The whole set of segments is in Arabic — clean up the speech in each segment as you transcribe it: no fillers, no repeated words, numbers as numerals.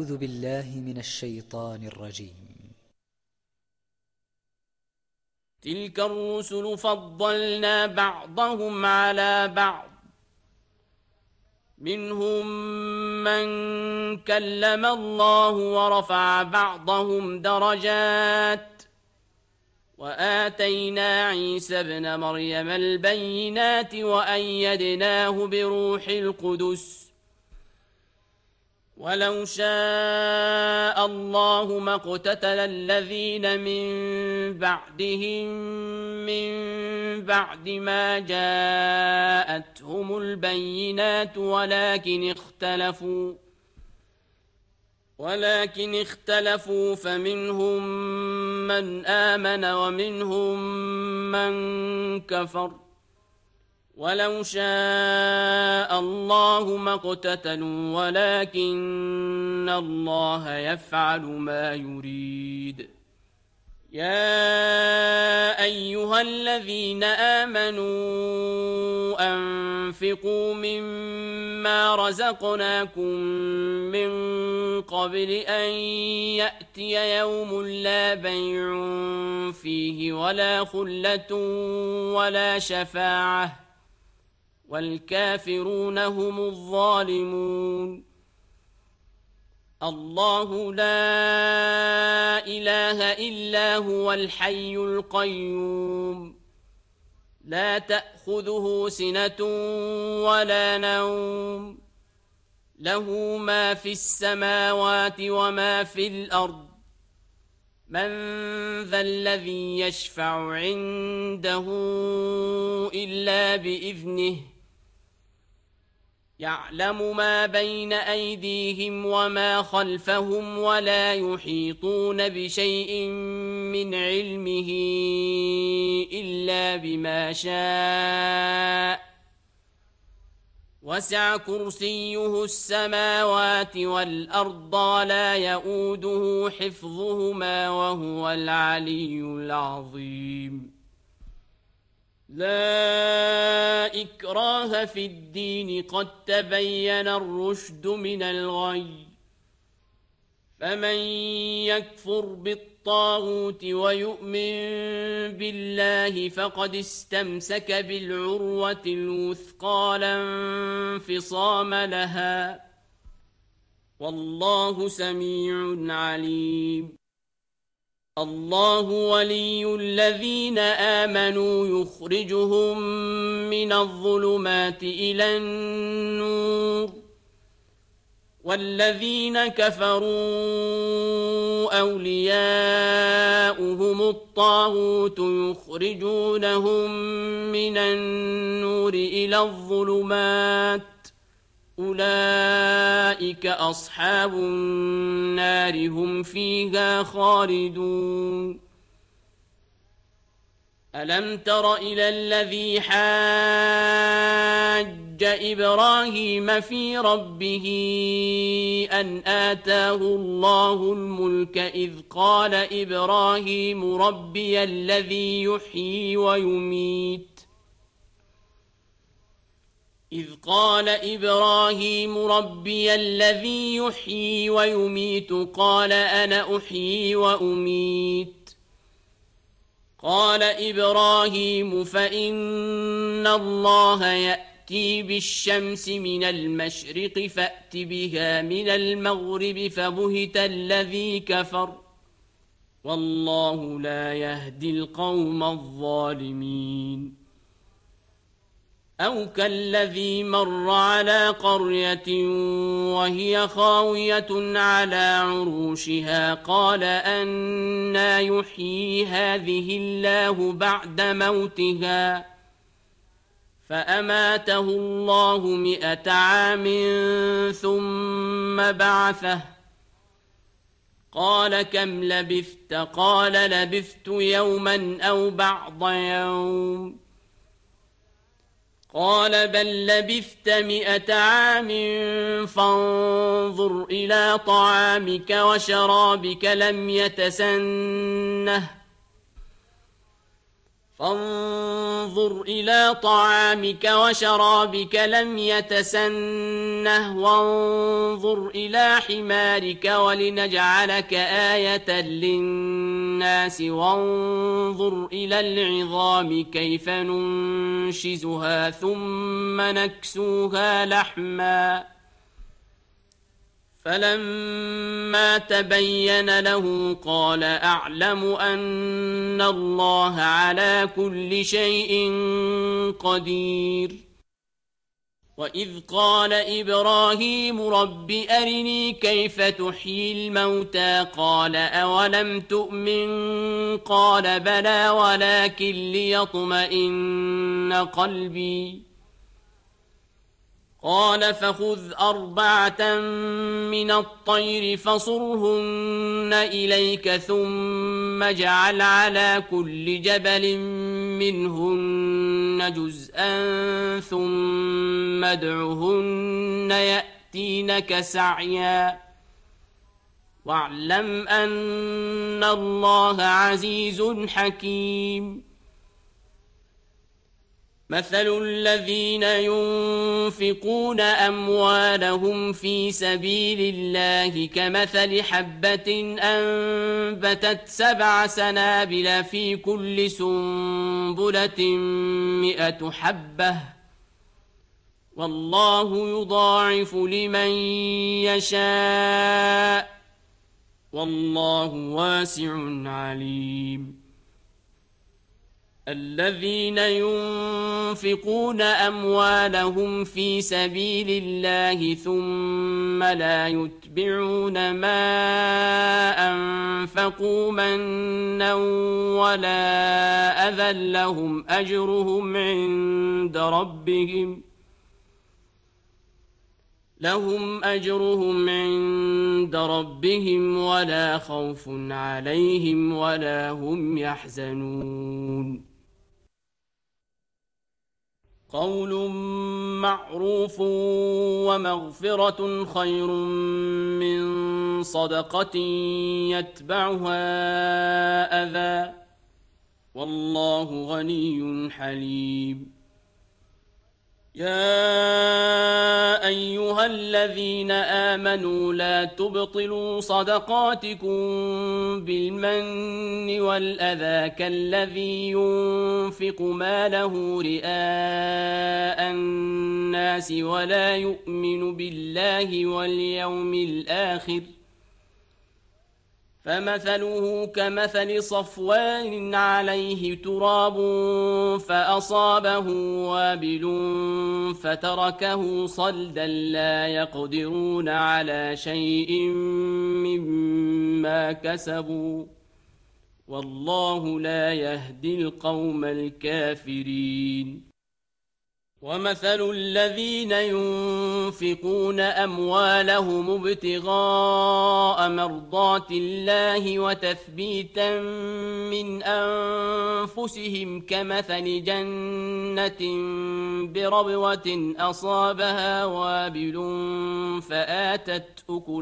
أعوذ بالله من الشيطان الرجيم. تلك الرسل فضلنا بعضهم على بعض، منهم من كلم الله ورفع بعضهم درجات، وآتينا عيسى ابن مريم البينات وأيدناه بروح القدس. ولو شاء الله ما اقتتل الذين من بعدهم من بعد ما جاءتهم البينات ولكن اختلفوا فمنهم من آمن ومنهم من كفر. ولو شاء الله ما اقتتلوا ولكن الله يفعل ما يريد. يا أيها الذين آمنوا أنفقوا مما رزقناكم من قبل أن يأتي يوم لا بيع فيه ولا خلة ولا شفاعة والكافرون هم الظالمون. الله لا إله إلا هو الحي القيوم، لا تأخذه سنة ولا نوم، له ما في السماوات وما في الأرض. من ذا الذي يشفع عنده إلا بإذنه، يعلم ما بين أيديهم وما خلفهم ولا يحيطون بشيء من علمه إلا بما شاء. وسع كرسيه السماوات والأرض ولا يؤوده حفظهما وهو العلي العظيم. لا إكراه في الدين قد تبين الرشد من الغي، فمن يكفر بالطاغوت ويؤمن بالله فقد استمسك بالعروة الوثقى لا انفصام لها، والله سميع عليم. الله ولي الذين آمنوا يخرجهم من الظلمات إلى النور، والذين كفروا أولياؤهم الطاغوت يخرجونهم من النور إلى الظلمات، أولئك أصحاب النار هم فيها خالدون. ألم تر إلى الذي حاج إبراهيم في ربه أن آتاه الله الملك إذ قال إبراهيم ربي الذي يحيي ويميت قال أنا أحيي وأميت. قال إبراهيم فإن الله يأتي بالشمس من المشرق فأت بها من المغرب فبهت الذي كفر، والله لا يهدي القوم الظالمين. أو كالذي مر على قرية وهي خاوية على عروشها قال أنى يحيي هذه الله بعد موتها، فأماته الله 100 عام ثم بعثه. قال كم لبثت؟ قال لبثت يوما أو بعض يوم. قال بل لبثت 100 عام فانظر إلى طعامك وشرابك لم يتسنه، فانظر إلى طعامك وشرابك لم يتسنه وانظر إلى حمارك ولنجعلك آية للناس وانظر إلى العظام كيف ننشزها ثم نكسوها لحما فلما تبين له قال أعلم أن الله على كل شيء قدير وإذ قال إبراهيم رب أرني كيف تحيي الموتى قال أولم تؤمن قال بلى ولكن ليطمئن قلبي قال فخذ 4 من الطير فصرهن إليك ثم اجعل على كل جبل منهن جزءا ثم ادعهن يأتينك سعيا واعلم أن الله عزيز حكيم مثل الذين ينفقون أموالهم في سبيل الله كمثل حبة أنبتت 7 سنابل في كل سنبلة 100 حبة والله يضاعف لمن يشاء والله واسع عليم الذين ينفقون أموالهم في سبيل الله ثم لا يتبعون ما أنفقوا منا ولا أذى لهم أجرهم عند ربهم ولا خوف عليهم ولا هم يحزنون قول معروف ومغفرة خير من صدقة يتبعها أذى والله غني حليم يا أيها الذين آمنوا لا تبطلوا صدقاتكم بالمن والأذى كالذي ينفق ماله رئاء الناس ولا يؤمن بالله واليوم الآخر فمثله كمثل صفوان عليه تراب فأصابه وابل فتركه صلدا لا يقدرون على شيء مما كسبوا والله لا يهدي القوم الكافرين ومثل الذين ينفقون أموالهم ابتغاء مرضات الله وتثبيتا من أنفسهم كمثل جنة بربوة أصابها وابل فآتت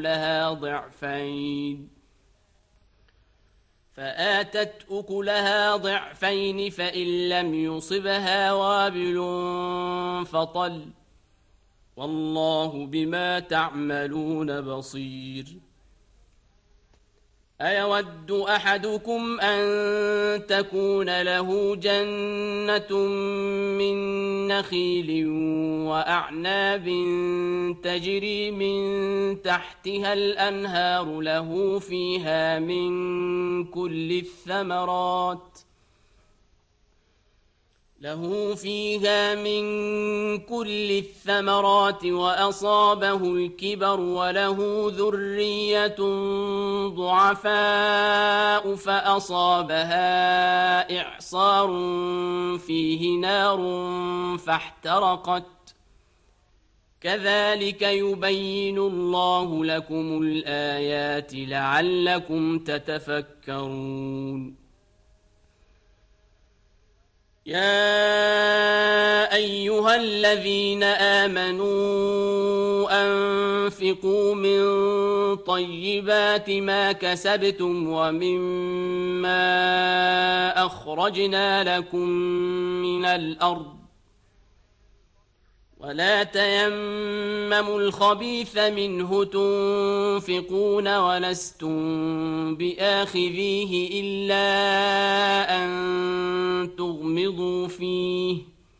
أكلها ضعفين فإن لم يصبها وابل فطل والله بما تعملون بصير أيود أحدكم أن تكون له جنة من نخيل وأعناب تجري من تحتها الأنهار له فيها من كل الثمرات وأصابه الكبر وله ذرية ضعفاء فأصابها إعصار فيه نار فاحترقت كذلك يبين الله لكم الآيات لعلكم تتفكرون يا أيها الذين آمنوا أنفقوا من طيبات ما كسبتم ومما أخرجنا لكم من الأرض ولا تيمموا الخبيث منه تنفقون ولستم بآخذيه إلا أن تغمضوا فيه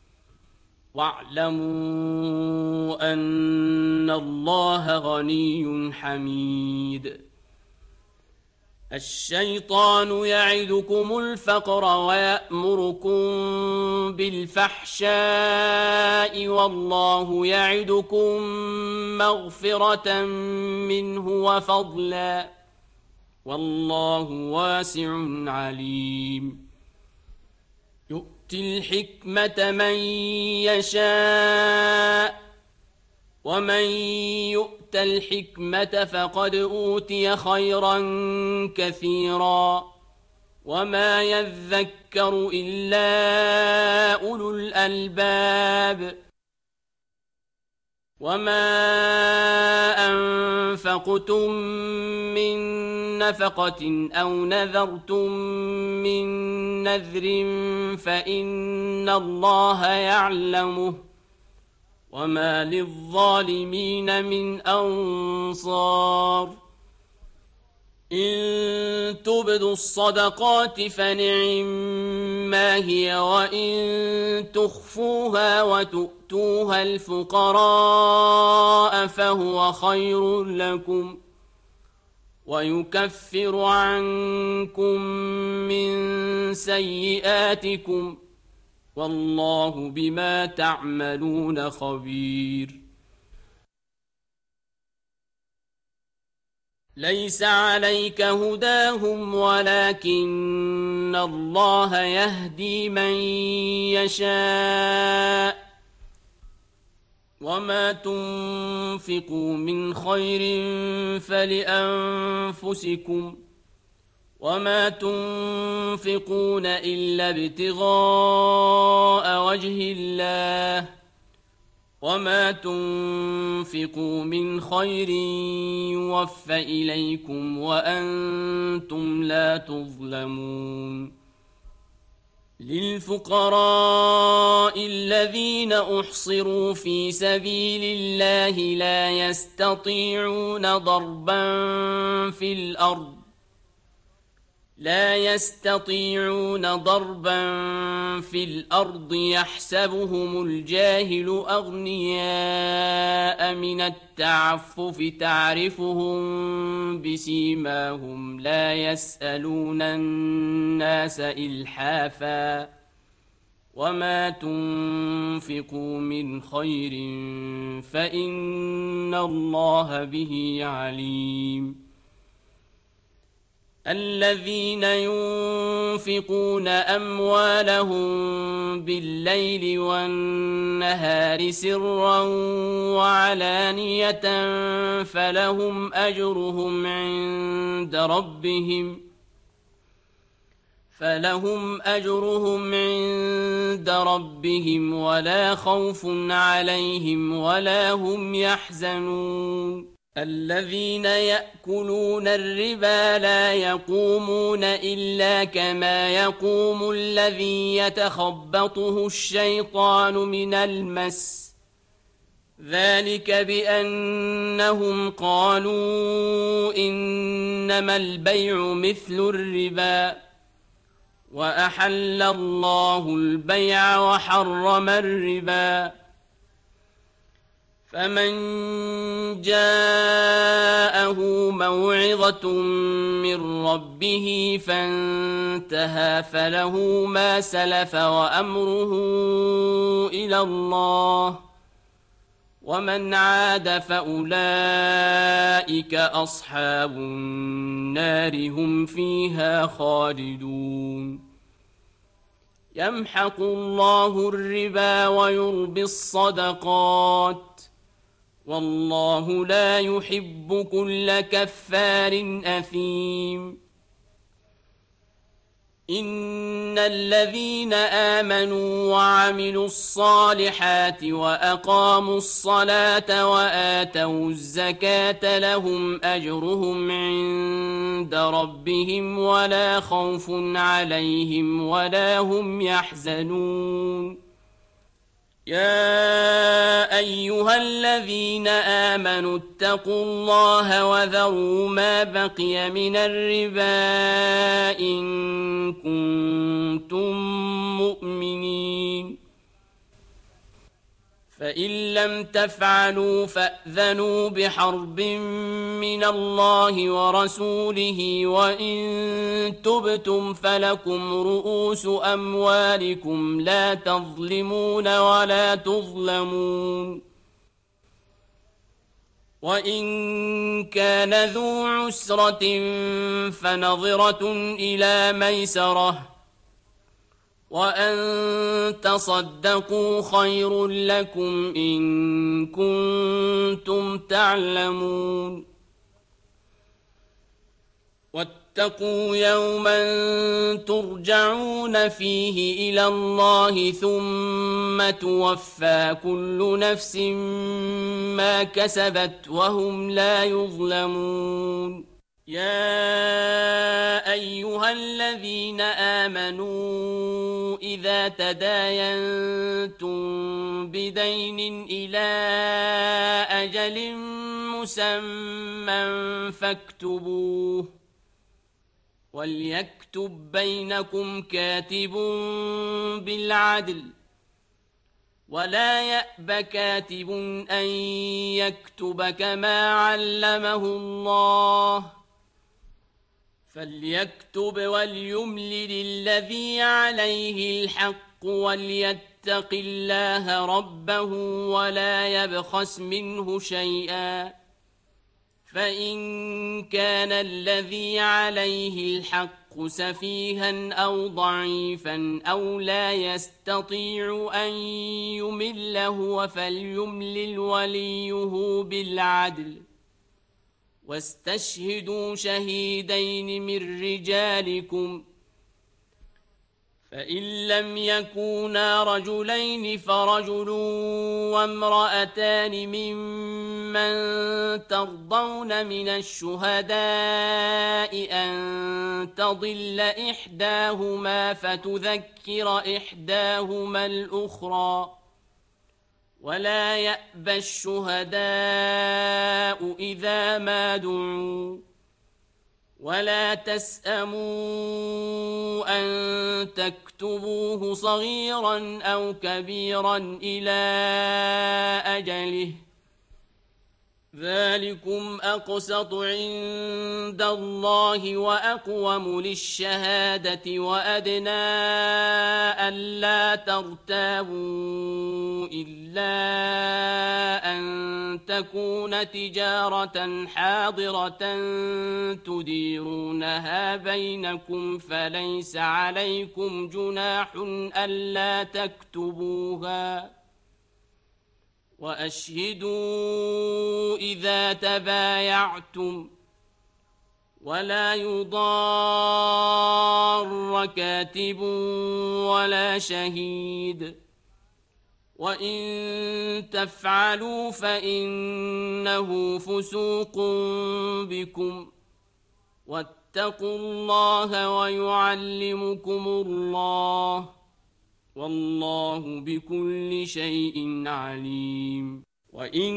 واعلموا أن الله غني حميد الشيطان يعدكم الفقر ويأمركم بالفحشاء والله يعدكم مغفرة منه وفضلا والله واسع عليم يؤتي الحكمة من يشاء ومن يؤت الحكمة فقد أوتي خيرا كثيرا وما يذكر إلا أولو الألباب وما أنفقتم من نفقة أو نذرتم من نذر فإن الله يعلمه وما للظالمين من أنصار إن تبدوا الصدقات فنعما هي وإن تخفوها وتؤتوها الفقراء فهو خير لكم ويكفر عنكم من سيئاتكم والله بما تعملون خبير ليس عليك هداهم ولكن الله يهدي من يشاء وما تنفقوا من خير فلأنفسكم وما تنفقون إلا ابتغاء وجه الله وما تنفقوا من خير يوفى إليكم وأنتم لا تظلمون للفقراء الذين أحصروا في سبيل الله لا يستطيعون ضربا في الأرض يحسبهم الجاهل أغنياء من التعفف تعرفهم بسيماهم لا يسألون الناس إلحافا وما تنفقوا من خير فإن الله به عليم الذين ينفقون أموالهم بالليل والنهار سرا وعلانية فلهم أجرهم عند ربهم ولا خوف عليهم ولا هم يحزنون الذين يأكلون الربا لا يقومون إلا كما يقوم الذي يتخبطه الشيطان من المس ذلك بأنهم قالوا إنما البيع مثل الربا وأحل الله البيع وحرم الربا فمن جاءه موعظة من ربه فانتهى فله ما سلف وأمره إلى الله ومن عاد فأولئك أصحاب النار هم فيها خالدون يمحق الله الربا ويربي الصدقات والله لا يحب كل كفار أثيم إن الذين آمنوا وعملوا الصالحات وأقاموا الصلاة وآتوا الزكاة لهم أجرهم عند ربهم ولا خوف عليهم ولا هم يحزنون يا أيها الذين آمنوا اتقوا الله وذروا ما بقي من الربا إن كنتم مؤمنين فإن لم تفعلوا فأذنوا بحرب من الله ورسوله وإن تبتم فلكم رؤوس أموالكم لا تظلمون ولا تظلمون وإن كان ذو عسرة فنظرة إلى ميسرة وأن تصدقوا خير لكم إن كنتم تعلمون واتقوا يوما ترجعون فيه إلى الله ثم توفى كل نفس ما كسبت وهم لا يظلمون يا أيها الذين آمنوا إذا تداينتم بدين إلى أجل مسمى فاكتبوه وليكتب بينكم كاتب بالعدل ولا يأب كاتب أن يكتب كما علمه الله فليكتب وليملل الذي عليه الحق وليتق الله ربه ولا يبخس منه شيئا فإن كان الذي عليه الحق سفيها أو ضعيفا أو لا يستطيع أن يمل هو فليملل وليه بالعدل واستشهدوا شهيدين من رجالكم فإن لم يكونا رجلين فرجل وامرأتان ممن ترضون من الشهداء أن تضل إحداهما فتذكر إحداهما الأخرى ولا يأبى الشهداء إذا ما دعوا ولا تسأموا أن تكتبوه صغيرا أو كبيرا إلى أجله ذلكم أقسط عند الله وأقوم للشهادة وأدنى ألا ترتابوا إلا أن تكون تجارة حاضرة تديرونها بينكم فليس عليكم جناح ألا تكتبوها وأشهدوا إذا تبايعتم ولا يضار كاتب ولا شهيد وإن تفعلوا فإنه فسوق بكم واتقوا الله ويعلمكم الله والله بكل شيء عليم وإن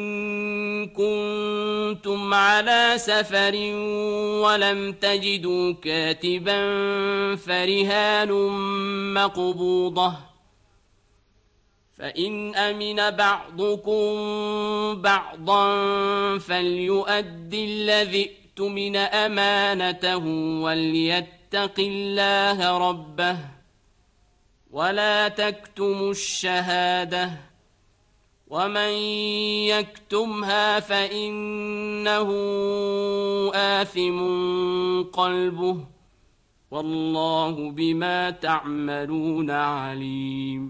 كنتم على سفر ولم تجدوا كاتبا فرهان مقبوضة فإن أمن بعضكم بعضا فليؤدي الذي ائتمن أمانته وليتق الله ربه ولا تكتموا الشهادة ومن يكتمها فإنه آثم قلبه والله بما تعملون عليم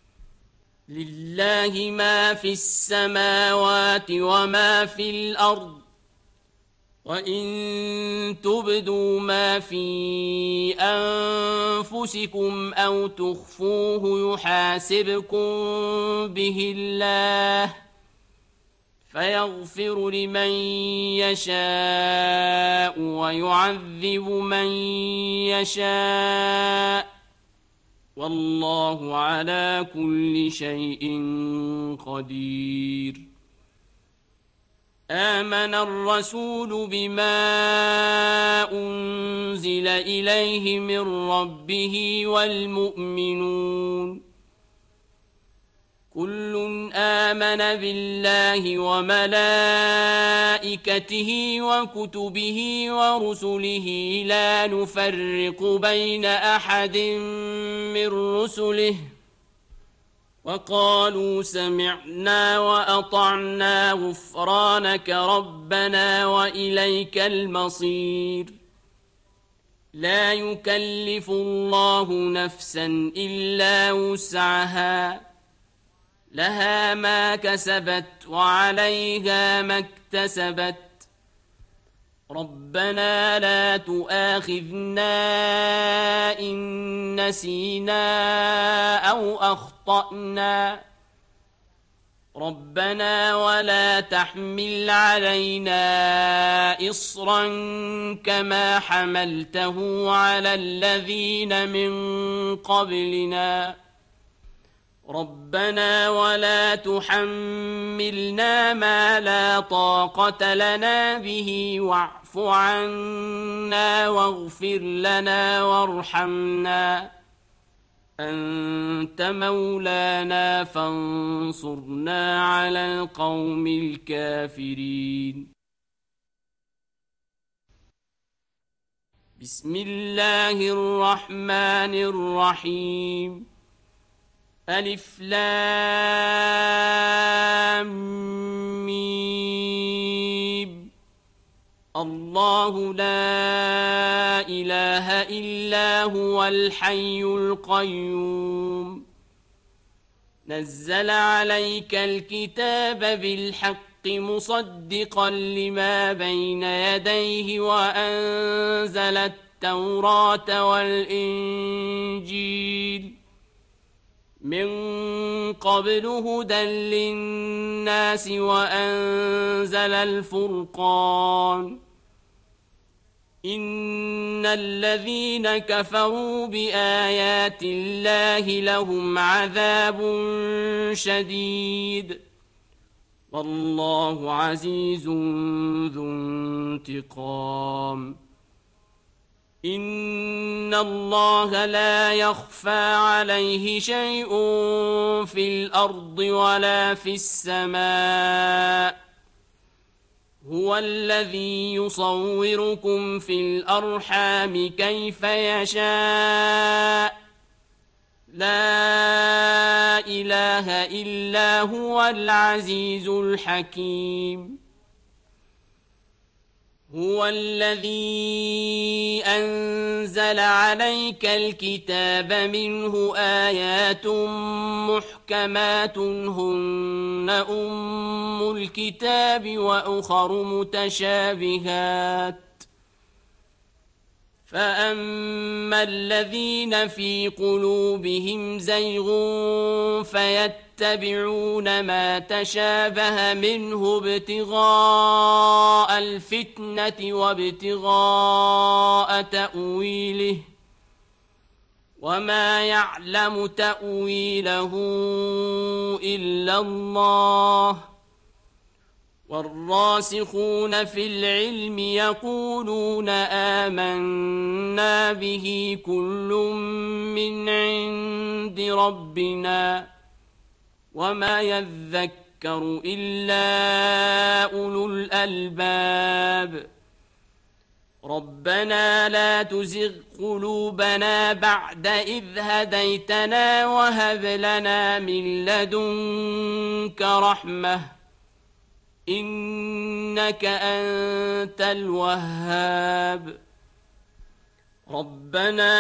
لله ما في السماوات وما في الأرض وإن تبدوا ما في أنفسكم أو تخفوه يحاسبكم به الله فيغفر لمن يشاء ويعذب من يشاء والله على كل شيء قدير. آمن الرسول بما أنزل إليه من ربه والمؤمنون كل آمن بالله وملائكته وكتبه ورسله لا نفرق بين أحد من رسله وقالوا سمعنا وأطعنا غفرانك ربنا وإليك المصير. لا يكلف الله نفسا إلا وسعها لها ما كسبت وعليها ما اكتسبت ربنا لا تؤاخذنا إن نسينا أو أخطأنا ربنا ولا تحمل علينا إصرا كما حملته على الذين من قبلنا ربنا ولا تحملنا ما لا طاقة لنا به واعف عنا واغفر لنا وارحمنا أنت مولانا فانصرنا على القوم الكافرين. بسم الله الرحمن الرحيم. ألف لام ميم. الله لا إله إلا هو الحي القيوم نزل عليك الكتاب بالحق مصدقا لما بين يديه وأنزل التوراة والإنجيل من قبل هدى للناس وأنزل الفرقان إن الذين كفروا بآيات الله لهم عذاب شديد والله عزيز ذو انتقام. إن الله لا يخفى عليه شيء في الأرض ولا في السماء هو الذي يصوركم في الأرحام كيف يشاء لا إله إلا هو العزيز الحكيم. هو الذي أنزل عليك الكتاب منه آيات محكمات هن أم الكتاب وأخر متشابهات فأما الذين في قلوبهم زيغ فيتبعون ما تشابه منه ابتغاء الفتنة وابتغاء تأويله وما يعلم تأويله إلا الله والراسخون في العلم يقولون آمنا به كل من عند ربنا وما يذكر إلا أولو الألباب. ربنا لا تزغ قلوبنا بعد إذ هديتنا وهب لنا من لدنك رحمة إنك أنت الوهاب. ربنا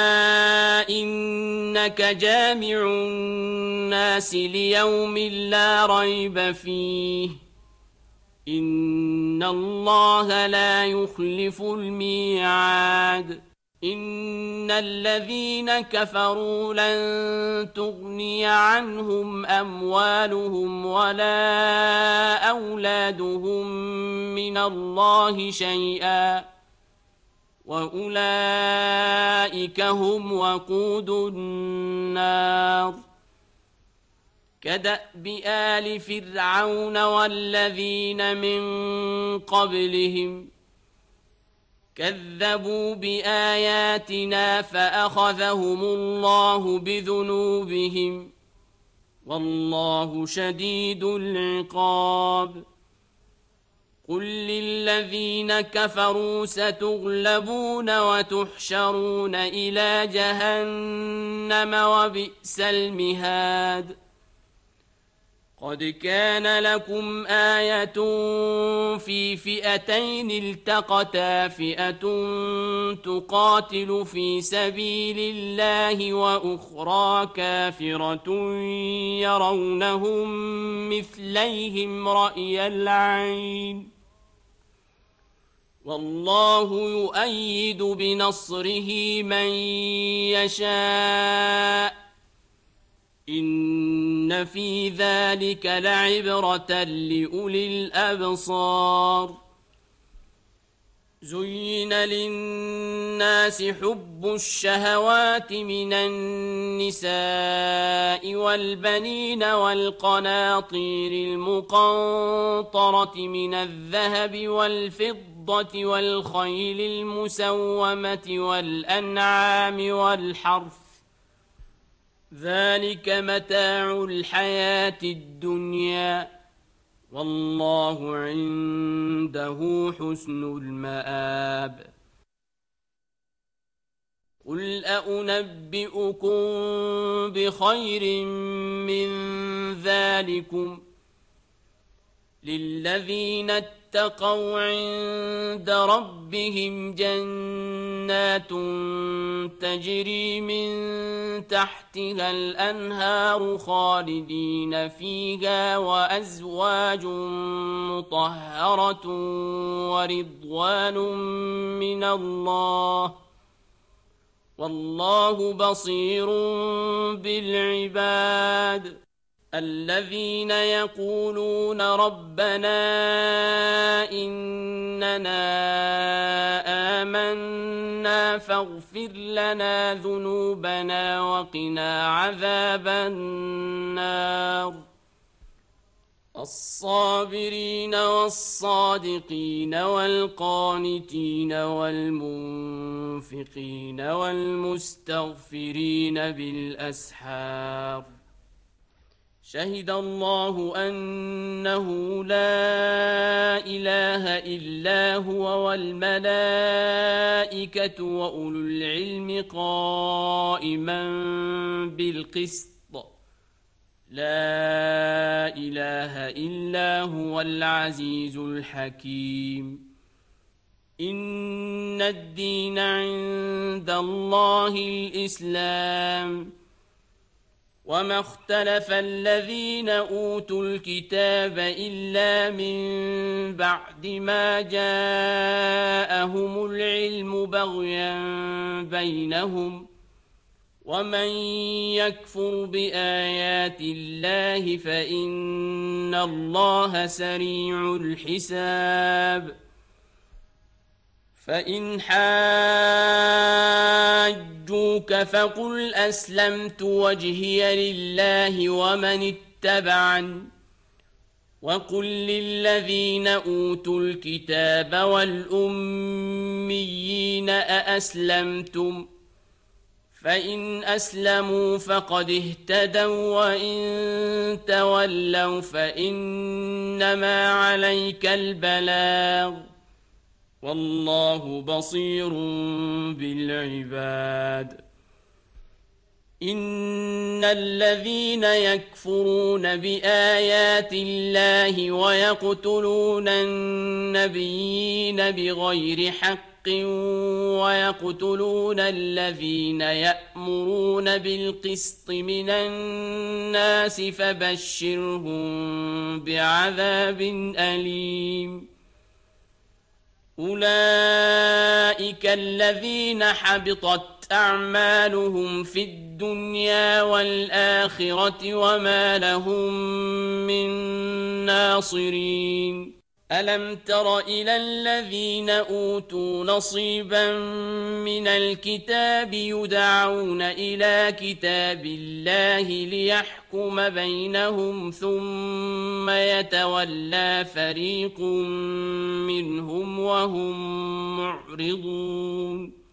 إنك جامع الناس ليوم لا ريب فيه إن الله لا يخلف الميعاد إن الذين كفروا لن تغني عنهم أموالهم ولا أولادهم من الله شيئا وأولئك هم وقود النار كدأب آل فرعون والذين من قبلهم كذبوا بآياتنا فأخذهم الله بذنوبهم والله شديد العقاب قل للذين كفروا ستغلبون وتحشرون إلى جهنم وبئس المهاد قد كان لكم آية في فئتين التقتا فئة تقاتل في سبيل الله وأخرى كافرة يرونهم مثليهم رأي العين والله يؤيد بنصره من يشاء إن في ذلك لعبرة لأولي الأبصار زين للناس حب الشهوات من النساء والبنين والقناطير المقنطرة من الذهب والفضة والخيل المسومة والأنعام والحرث ذلك متاع الحياة الدنيا والله عنده حسن المآب قل أنبئكم بخير من ذلكم للذين اتقوا عند ربهم جنات تجري من تحتها الأنهار خالدين فيها وأزواج مطهرة ورضوان من الله والله بصير بالعباد الذين يقولون ربنا إننا آمنا فاغفر لنا ذنوبنا وقنا عذاب النار الصابرين والصادقين والقانتين والمنفقين والمستغفرين بالأسحار شهد الله أنه لا إله إلا هو والملائكة وأولو العلم قائما بالقسط لا إله إلا هو العزيز الحكيم إن الدين عند الله الإسلام وما اختلف الذين أوتوا الكتاب إلا من بعد ما جاءهم العلم بغيا بينهم ومن يكفر بآيات الله فإن الله سريع الحساب فإن حاجوك فقل أسلمت وجهي لله ومن اتبعني وقل للذين أوتوا الكتاب والأميين أأسلمتم فإن أسلموا فقد اهتدوا وإن تولوا فإنما عليك البلاغ والله بصير بالعباد إن الذين يكفرون بآيات الله ويقتلون النبيين بغير حق ويقتلون الذين يأمرون بالقسط من الناس فبشرهم بعذاب أليم أولئك الذين حبطت أعمالهم في الدنيا والآخرة وما لهم من ناصرين ألم تر إلى الذين أوتوا نصيبا من الكتاب يدعون إلى كتاب الله ليحكم بينهم ثم يتولى فريق منهم وهم معرضون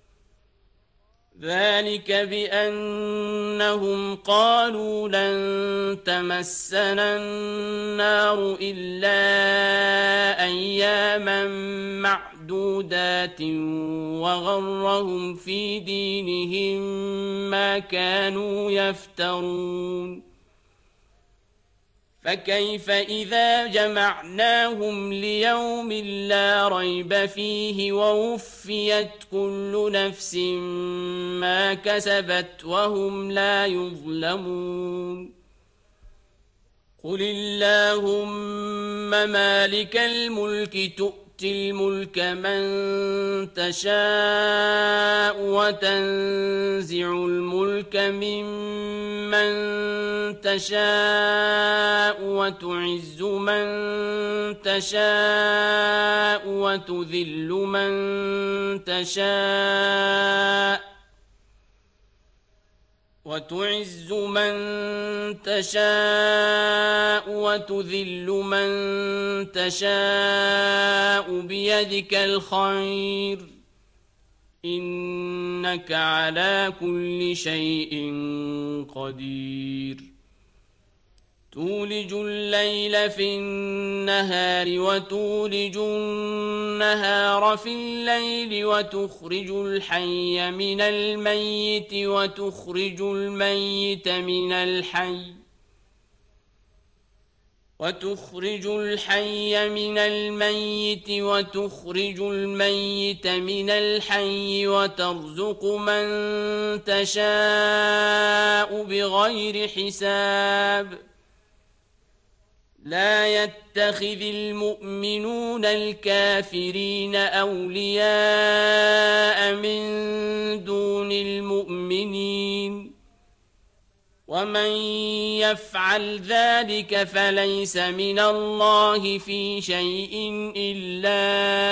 ذلك بأنهم قالوا لن تمسنا النار إلا أياما معدودات وغرهم في دينهم ما كانوا يفترون فكيف إذا جمعناهم ليوم لا ريب فيه ووفيت كل نفس ما كسبت وهم لا يظلمون قل اللهم مالك الملك تؤتي الملك من تشاء وتنزع الملك ممن تشاء وتعز من تشاء وتذل من تشاء وتعز من تشاء وتذل من تشاء بيدك الخير إنك على كل شيء قدير تولج الليل في النهار وتولج النهار في الليل وتخرج الحي من الميت وتخرج الميت من الحي وتخرج الحي من الميت وتخرج الميت من الحي وترزق من تشاء بغير حساب لا يتخذ المؤمنون الكافرين أولياء من دون المؤمنين ومن يفعل ذلك فليس من الله في شيء إلا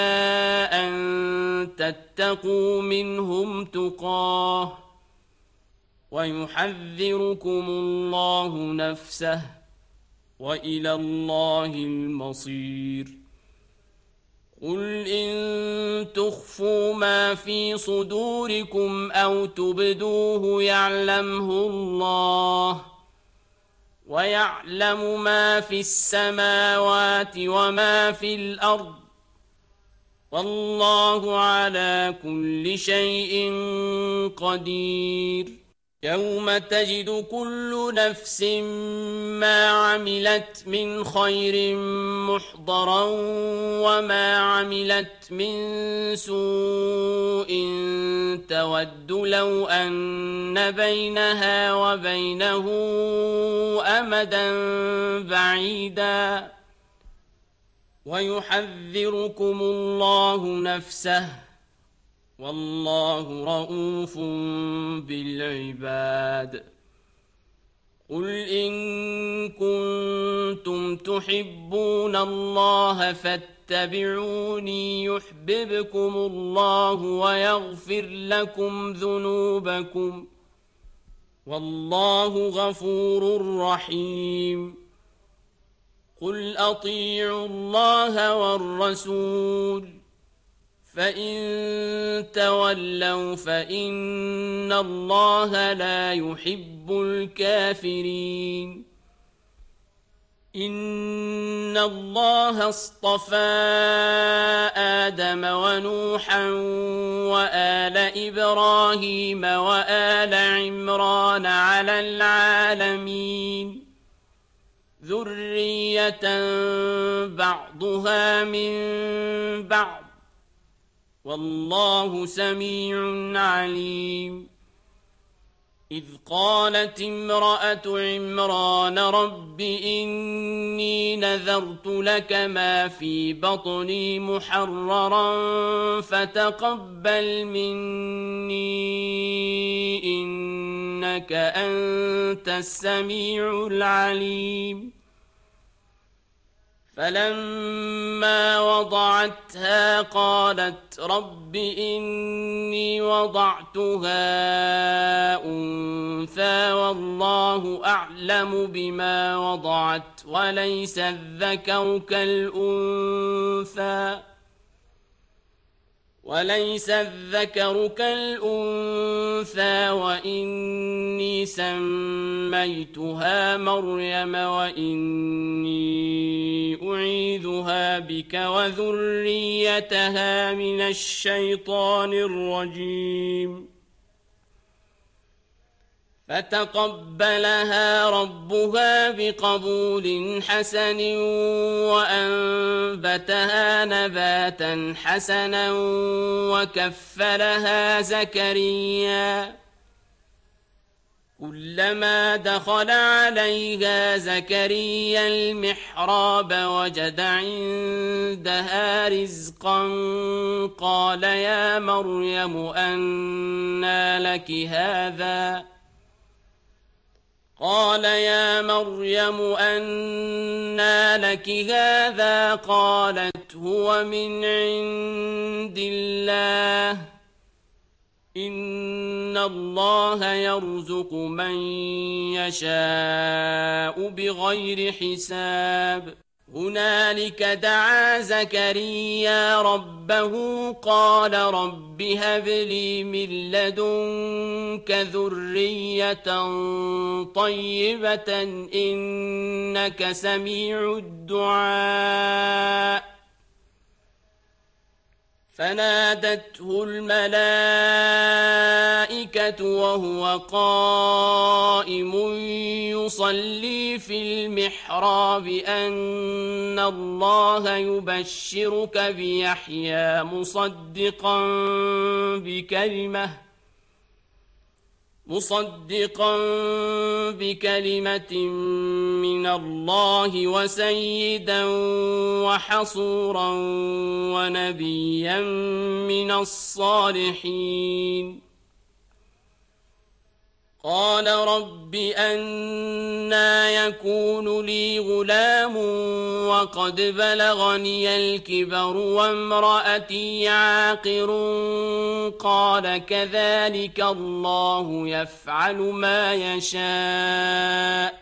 أن تتقوا منهم تقاه ويحذركم الله نفسه وإلى الله المصير قل إن تخفوا ما في صدوركم أو تبدوه يعلمه الله ويعلم ما في السماوات وما في الأرض والله على كل شيء قدير يوم تجد كل نفس ما عملت من خير محضرا وما عملت من سوء تود لو أن بينها وبينه أمدا بعيدا ويحذركم الله نفسه والله رؤوف بالعباد قل إن كنتم تحبون الله فاتبعوني يحببكم الله ويغفر لكم ذنوبكم والله غفور رحيم قل أطيعوا الله والرسول فإن تولوا فإن الله لا يحب الكافرين إن الله اصطفى آدم ونوحا وآل إبراهيم وآل عمران على العالمين ذرية بعضها من بعض والله سميع عليم إذ قالت امرأة عمران رب إني نذرت لك ما في بطني محررا فتقبل مني إنك أنت السميع العليم فلما وضعتها قالت رب إني وضعتها أنثى والله أعلم بما وضعت وليس الذكر كالأنثى وإني سميتها مريم وإني أعيذها بك وذريتها من الشيطان الرجيم فتقبلها ربها بقبول حسن وأنبتها نباتا حسنا وكفلها زكريا كلما دخل عليها زكريا المحراب وجد عندها رزقا قال يا مريم أنى لك هذا قالت هو من عند الله إن الله يرزق من يشاء بغير حساب هنالك دعا زكريا ربه قال رب هب لي من لدنك ذرية طيبة إنك سميع الدعاء فنادته الملائكة وهو قائم يصلي في المحراب أن الله يبشرك بيحيى مصدقا بكلمة من الله وسيدا وحصورا ونبيا من الصالحين قال رب أنى يكون لي غلام وقد بلغني الكبر وامرأتي عاقر قال كذلك الله يفعل ما يشاء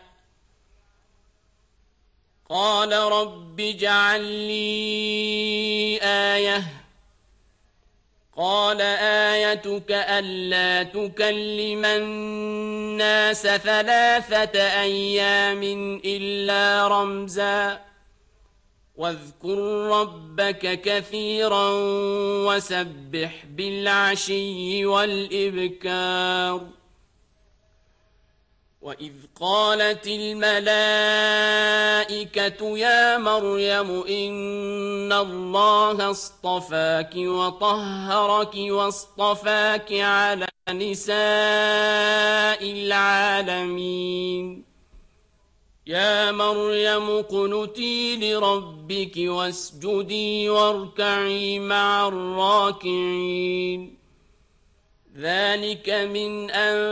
قال رب اجعل لي آية قال آيتك ألا تكلم الناس 3 أيام إلا رمزا واذكر ربك كثيرا وسبح بالعشي والإبكار وإذ قالت الملائكة يا مريم إن الله اصطفاك وطهرك واصطفاك على نساء العالمين يا مريم اقنتي لربك واسجدي واركعي مع الراكعين ذلك من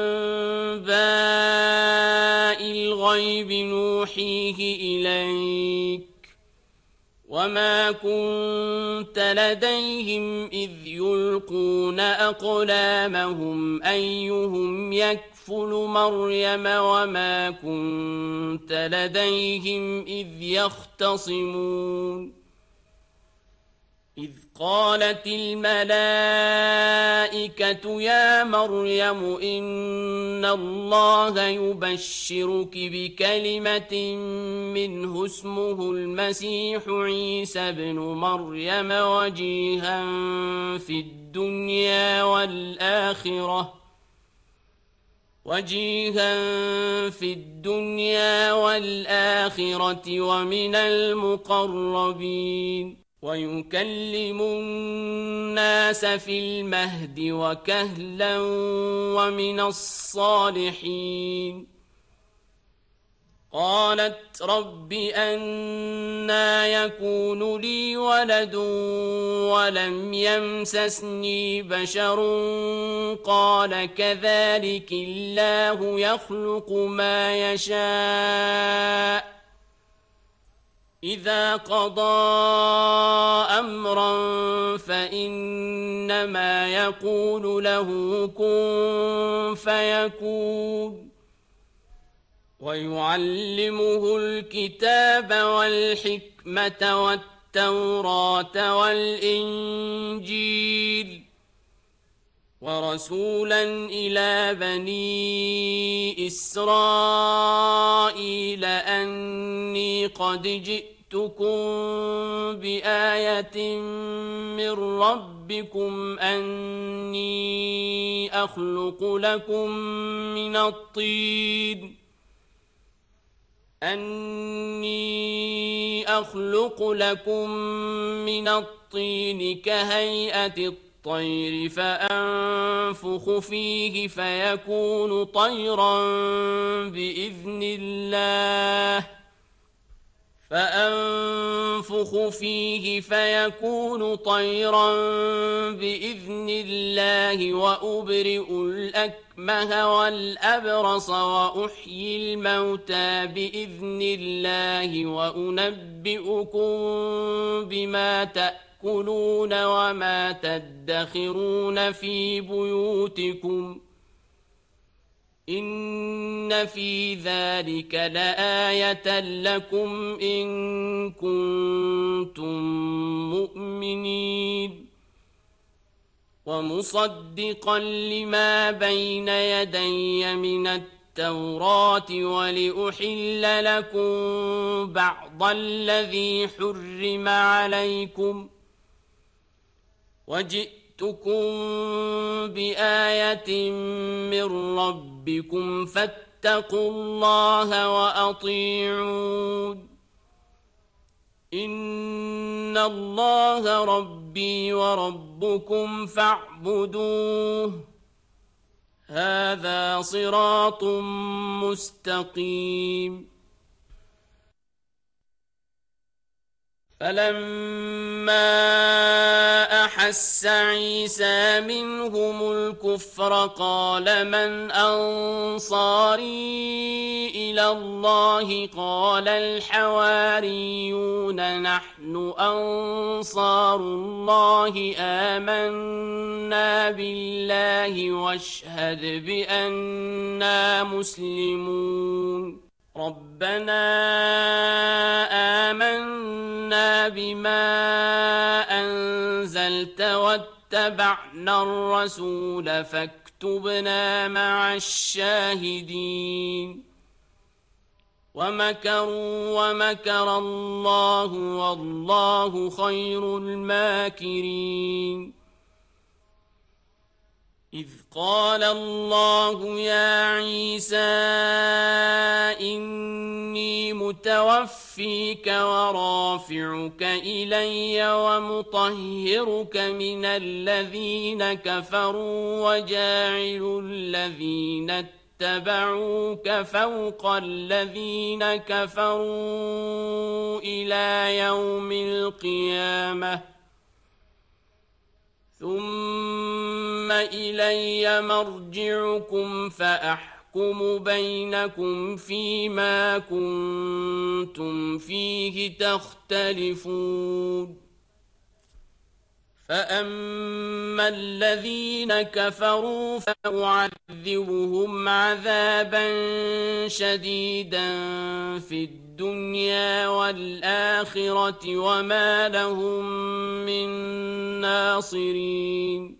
أنباء الغيب نوحيه إليك وما كنت لديهم إذ يلقون أقلامهم أيهم يكفل مريم وما كنت لديهم إذ يختصمون إذ قالت الملائكة يا مريم إن الله يبشرك بكلمة منه اسمه المسيح عيسى بن مريم وجيها في الدنيا والآخرة ومن المقربين ويكلم الناس في المهد وكهلا ومن الصالحين. قالت رب أنى يكون لي ولد ولم يمسسني بشر قال كذلك الله يخلق ما يشاء إذا قضى أمرا فإنما يقول له كن فيكون. ويعلمه الكتاب والحكمة والتوراة والإنجيل ورسولا إلى بني إسرائيل أني قد جئتكم بآية من ربكم أني أخلق لكم من الطين كهيئة الطير فأنفخ فيه فيكون طيرا بإذن الله وأبرئ الأكمه والأبرص وأحيي الموتى بإذن الله وأنبئكم بما تأكلون وما تدخرون في بيوتكم إن في ذلك لآية لكم إن كنتم مؤمنين. ومصدقا لما بين يدي من التوراة ولأحل لكم بعض الذي حرم عليكم وجئتكم بآية من ربكم فاتقوا الله وأطيعون. إن الله ربي وربكم فاعبدوه هذا صراط مستقيم. فلما أحس عيسى منهم الكفر قال من أنصاري إلى الله قال الحواريون نحن أنصار الله آمنا بالله واشهد بأننا مسلمون. ربنا آمنا بما أنزلت واتبعنا الرسول فاكتبنا مع الشاهدين. ومكروا ومكر الله والله خير الماكرين. إذ قال الله يا عيسى إني متوفيك ورافعك إلي ومطهرك من الذين كفروا وجاعل الذين اتبعوك فوق الذين كفروا إلى يوم القيامة ثم إلي مرجعكم فأحكم بينكم فيما كنتم فيه تختلفون. فأما الذين كفروا فأعذبهم عذابا شديدا في الدنيا والآخرة وما لهم من ناصرين.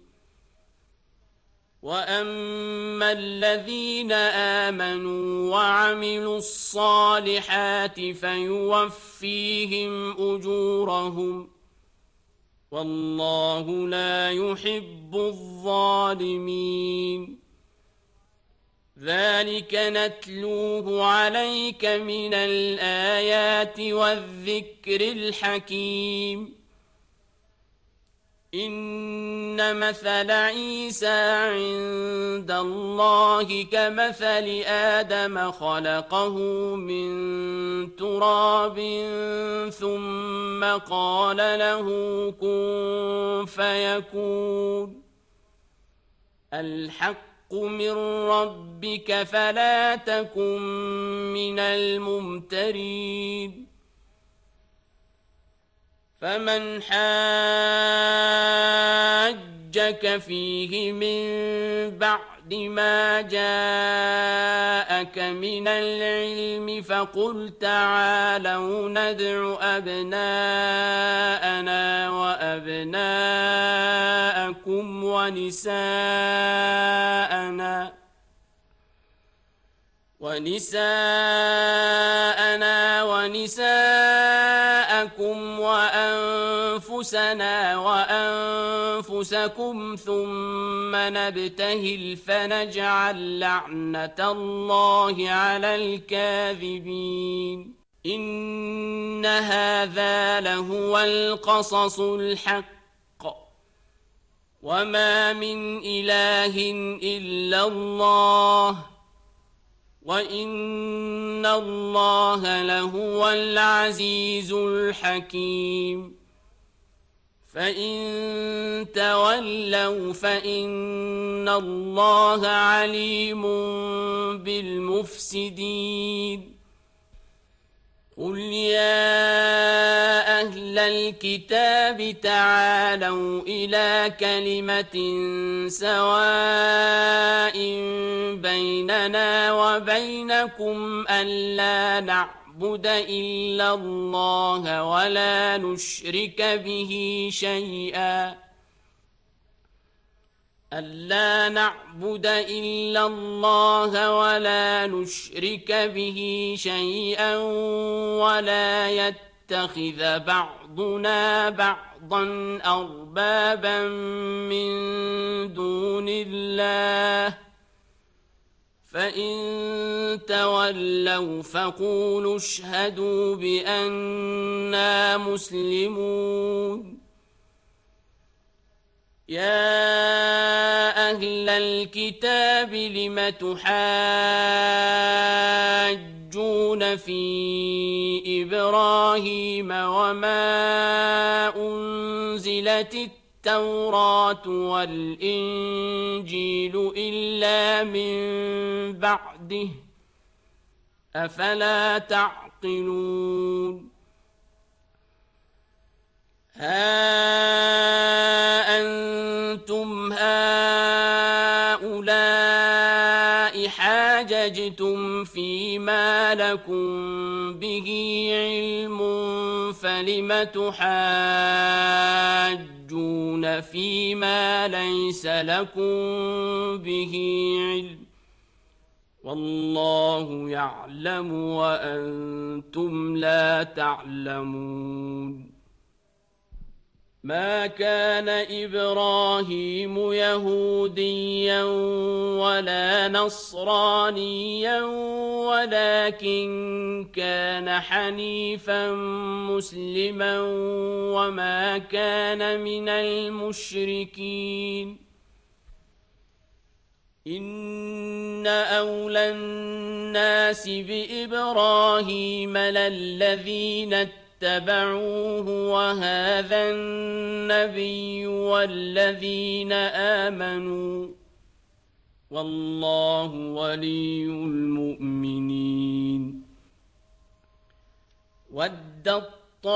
وأما الذين آمنوا وعملوا الصالحات فيوفيهم أجورهم والله لا يحب الظالمين. ذلك نتلوه عليك من الآيات والذكر الحكيم. إن مثل عيسى عند الله كمثل آدم خلقه من تراب ثم قال له كن فيكون الحق من ربك فلا تكن من الممترين فمن حاجك فيه من بعد ما جاءك من العلم فقل تعالوا ندع أبناءنا وأبناءكم ونساءنا ونساءكم وأنفسنا وأنفسكم ثم نبتهل فنجعل لعنة الله على الكاذبين إن هذا لهو القصص الحق وما من إله إلا الله وإن الله لهو العزيز الحكيم فإن تولوا فإن الله عليم بالمفسدين قل يا أهل الكتاب تعالوا إلى كلمة سواء بيننا وبينكم ألا نعبد إلا الله ولا نشرك به شيئا ألا نعبد إلا الله ولا نشرك به شيئا ولا يتخذ بعضنا بعضا أربابا من دون الله فإن تولوا فقولوا اشهدوا بأننا مسلمون يا أهل الكتاب لم تحاجون في إبراهيم وما أنزلت التوراة والإنجيل إلا من بعده أفلا تعقلون ها أنتم هؤلاء حاججتم فيما لكم به علم فلم تحاجون فيما ليس لكم به علم والله يعلم وأنتم لا تعلمون ما كان إبراهيم يهوديا ولا نصرانيا ولكن كان حنيفا مسلما وما كان من المشركين إن أولى الناس بإبراهيم للذين اتبعوه وهذا النبي والذين آمنوا والله ولي المؤمنين ودت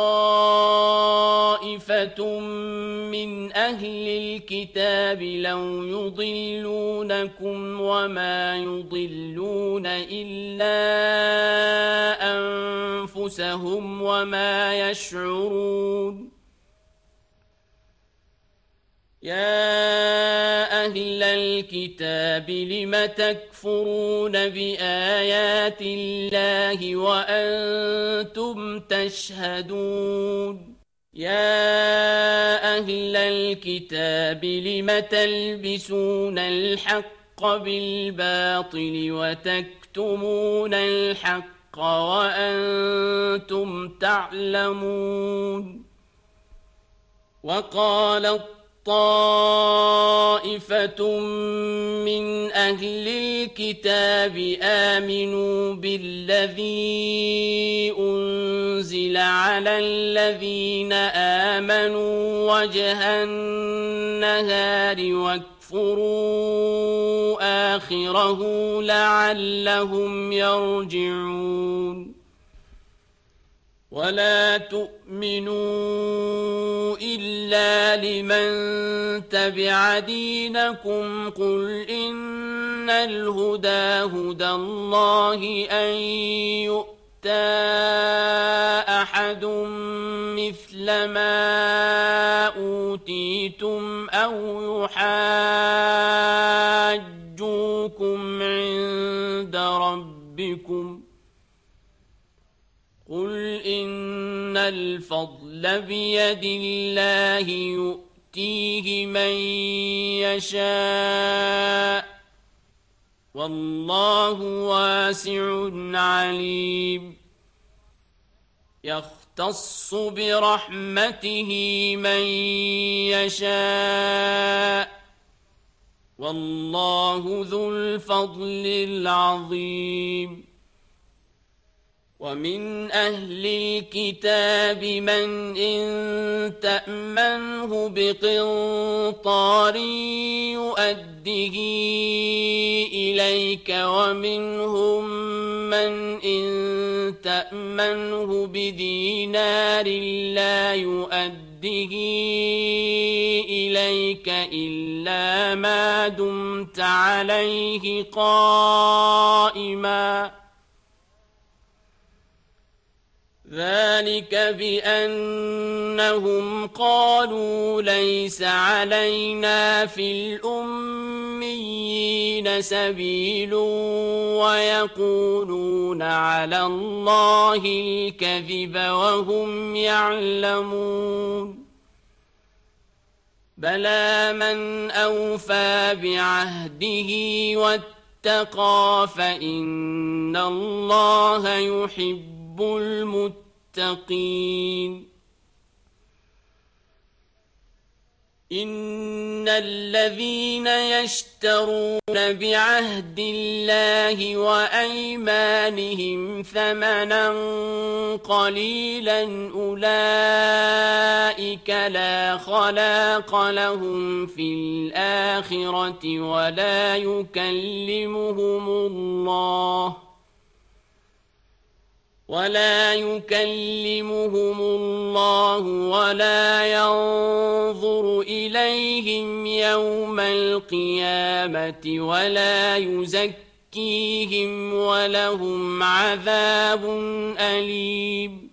طائفة من أهل الكتاب لو يضلونكم وما يضلون إلا أنفسهم وما يشعرون يا أهل الكتاب لم تكفرون بآيات الله وأنتم تشهدون يا أهل الكتاب لم تلبسون الحق بالباطل وتكتمون الحق وأنتم تعلمون وقالت طائفة من أهل الكتاب آمنوا بالذي أنزل على الذين آمنوا وجه النهار واكفروا آخره لعلهم يرجعون ولا تؤمنوا إلا لمن تبع دينكم قل إن الهدى هدى الله أن يؤتى أحد مثل ما أوتيتم أو يحاجوكم عند ربكم قل إن الفضل بيد الله يؤتيه من يشاء والله واسع عليم يختص برحمته من يشاء والله ذو الفضل العظيم ومن أهل الكتاب من إن تأمنه بقنطار يؤده إليك ومنهم من إن تأمنه بدينار لا يؤده إليك إلا ما دمت عليه قائما ذلك بأنهم قالوا ليس علينا في الأميين سبيل ويقولون على الله الكذب وهم يعلمون بلى من أوفى بعهده واتقى فإن الله يحب المتقين إن الذين يشترون بعهد الله وأيمانهم ثمنا قليلا أولئك لا خلاق لهم في الآخرة ولا يكلمهم الله ولا ينظر إليهم يوم القيامة ولا يزكيهم ولهم عذاب أليم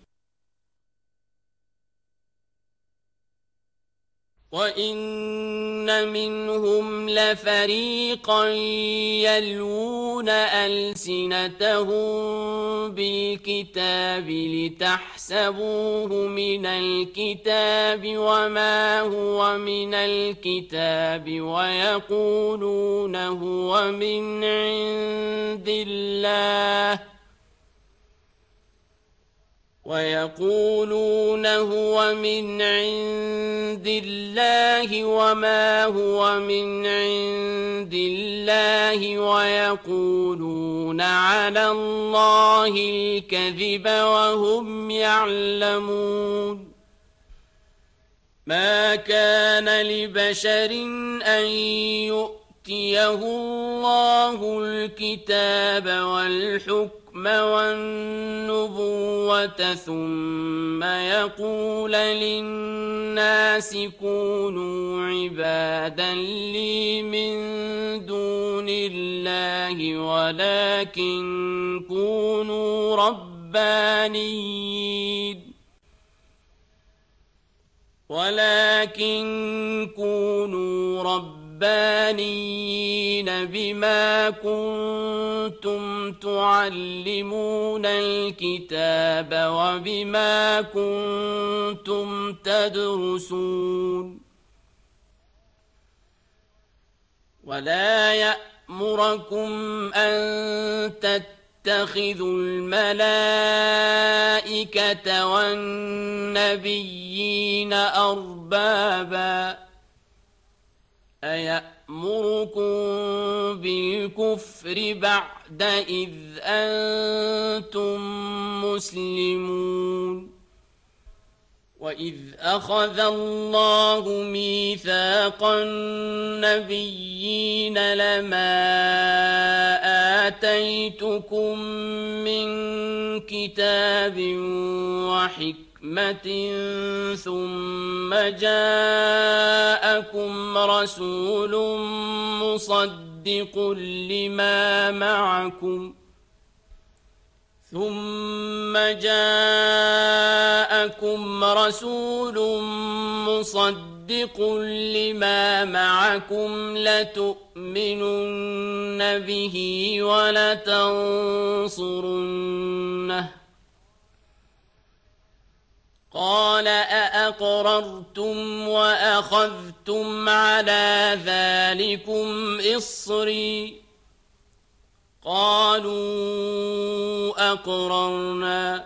وإن منهم لفريقا يلوون ألسنتهم بالكتاب لتحسبوه من الكتاب وما هو من الكتاب ويقولون هو من عند الله وما هو من عند الله ويقولون على الله الكذب وهم يعلمون ما كان لبشر أن يؤتيه الله الكتاب والحكم والنبوة ثم يقول للناس كونوا عبادا لي من دون الله ولكن كونوا ربانيين بما كنتم تعلمون الكتاب وبما كنتم تدرسون ولا يأمركم أن تتخذوا الملائكة والنبيين أربابا أيأمركم بالكفر بعد إذ أنتم مسلمون وإذ أخذ الله ميثاق النبيين لما آتيتكم من كتاب وحكمة ثم جاءكم رسول مصدق لما معكم لتؤمنن به ولتنصرنه قال أأقررتم وأخذتم على ذلكم إصري قالوا أقررنا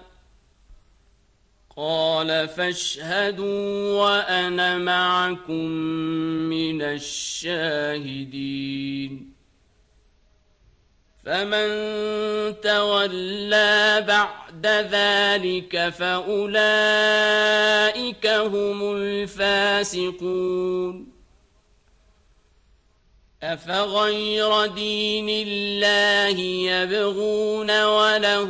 قال فاشهدوا وأنا معكم من الشاهدين فمن تولى بعد ذلك فأولئك هم الفاسقون أفغير دين الله يبغون وله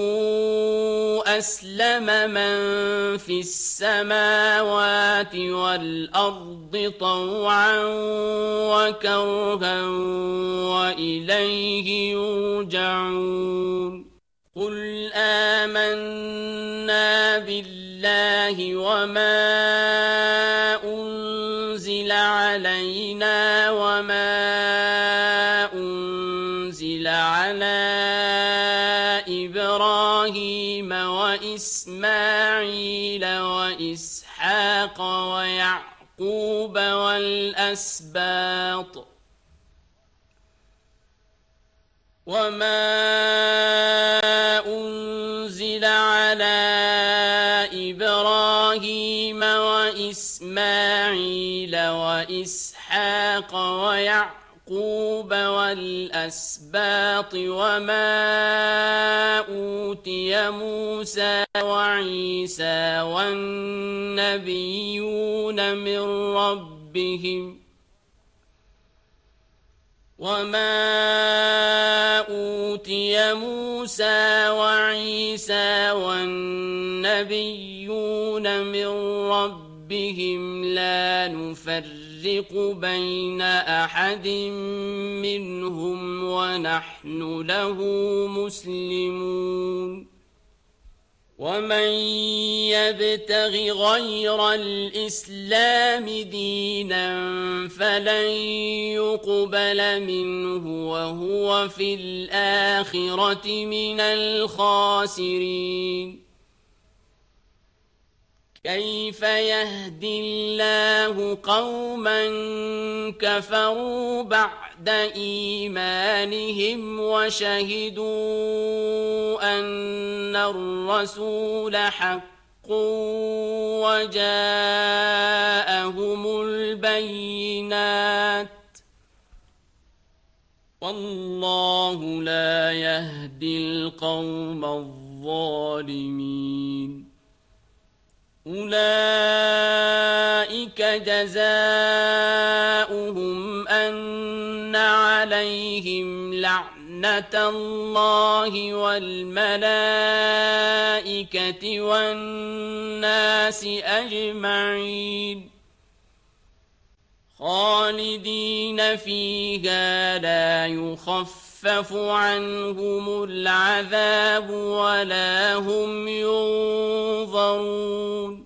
أسلم من في السماوات والأرض طوعا وكرها وإليه يرجعون قل آمنا بالله وما أنزل علينا وما أنزل على إبراهيم وإسماعيل وإسحاق ويعقوب والأسباط وما أنزل على إبراهيم وإسماعيل وإسحاق ويعقوب والأسباط وما أوتي موسى وعيسى والنبيون من ربهم لا نفرق بين أحد منهم ونحن له مسلمون ومن يبتغ غير الإسلام دينا فلن يقبل منه وهو في الآخرة من الخاسرين كيف يهدي الله قوما كفروا بعد إيمانهم وشهدوا أن الرسول حق وجاءهم البينات والله لا يهدي القوم الظالمين أولئك جزاؤهم أن عليهم لعنة الله والملائكة والناس أجمعين خالدين فيها لا يخفف عنهم العذاب ولا هم ينظرون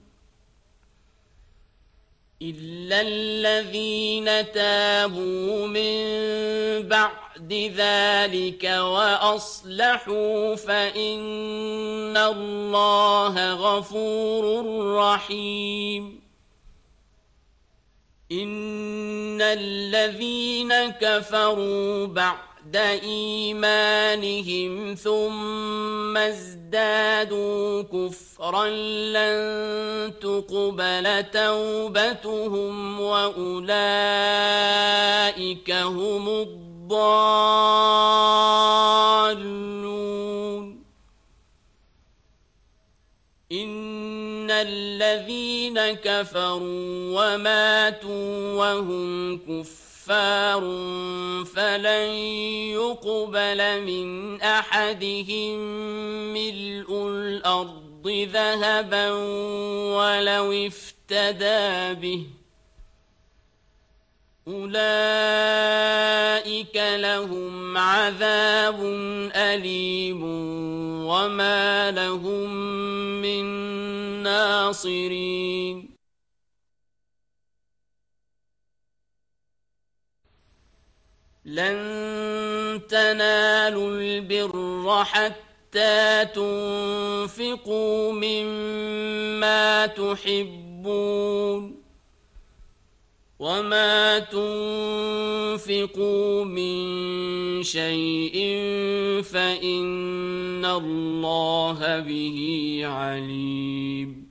إلا الذين تابوا من بعد ذلك وأصلحوا فإن الله غفور رحيم إن الذين كفروا بعد بعد إيمانهم ثم ازدادوا كفرا لن تقبل توبتهم وأولئك هم الضالون. إن الذين كفروا وماتوا وهم كفار فلن يقبل من أحدهم ملء الأرض ذهبا ولو افتدى به أولئك لهم عذاب أليم وما لهم من ناصرين. لن تنالوا البر حتى تنفقوا مما تحبون وما تنفقوا من شيء فإن الله به عليم.